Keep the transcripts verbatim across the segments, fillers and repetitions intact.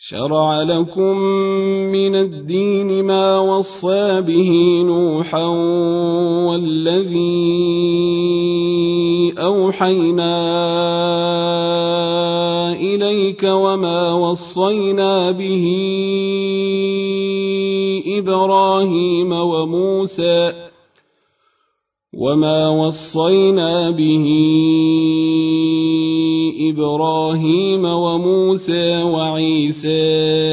شرع لكم من الدين ما وصى به نوحا والذي أوحينا إليك وما وصينا به إبراهيم وموسى وما وصينا به إبراهيم وموسى وعيسى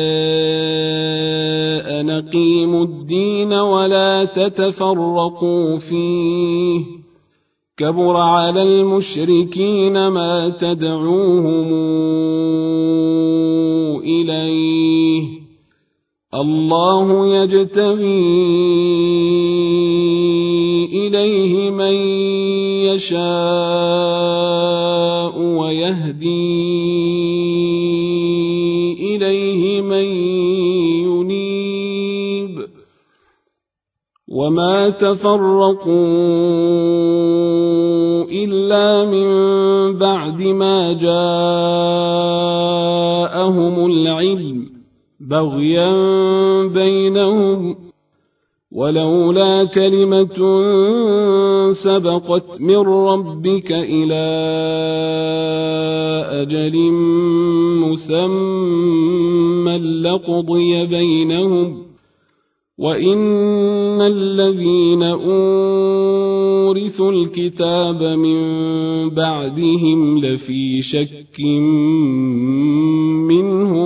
أن أقيموا الدين ولا تتفرقوا فيه كبر على المشركين ما تدعوهم إليه الله يجتبي إليه من يشاء ويهدي إليه من ينيب وما تفرقوا إلا من بعد ما جاءهم العلم بغيا بينهم ولولا كلمة سبقت من ربك إلى أجل مسمى لقضي بينهم وإن الذين أورثوا الكتاب من بعدهم لفي شك منه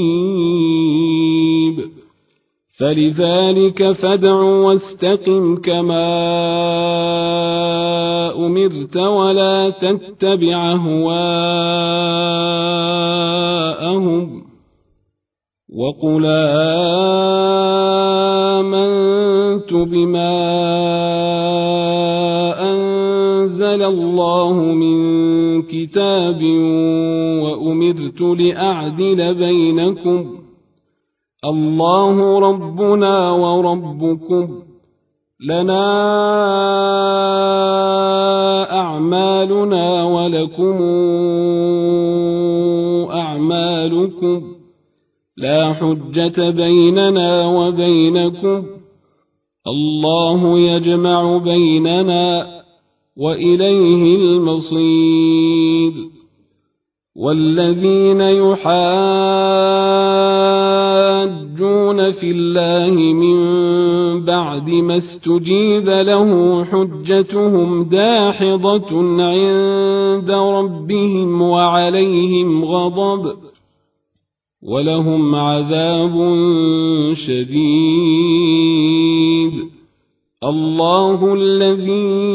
مريب فلذلك فادع واستقم كما أمرت ولا تتبع أهواءهم وقل آمنت بما أنزل الله من كتاب وأمرت لأعدل بينكم الله ربنا وربكم لنا أعمالنا ولكم أعمالكم لا حجة بيننا وبينكم الله يجمع بيننا وإليه المصير والذين يحاجون في الله من بعد ما استجيب له حجتهم داحضة عند ربهم وعليهم غضب ولهم عذاب شديد الله الذي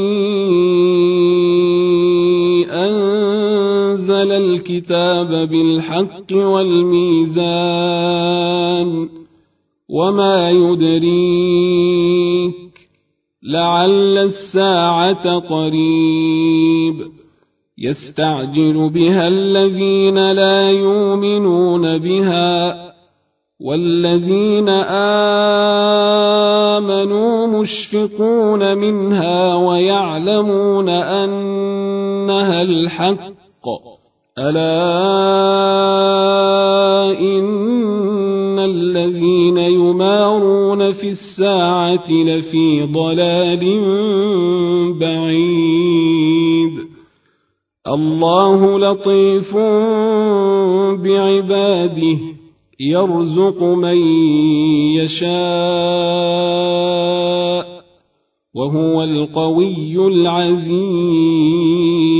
أنزل الكتاب بالحق والميزان وما يدريك لعل الساعة قريب يستعجل بها الذين لا يؤمنون بها والذين آمنوا مشفقون منها ويعلمون أنها الحق ألا إن الذين يمارون في الساعة لفي ضلال بعيد الله لطيف بعباده يرزق من يشاء وهو القوي العزيز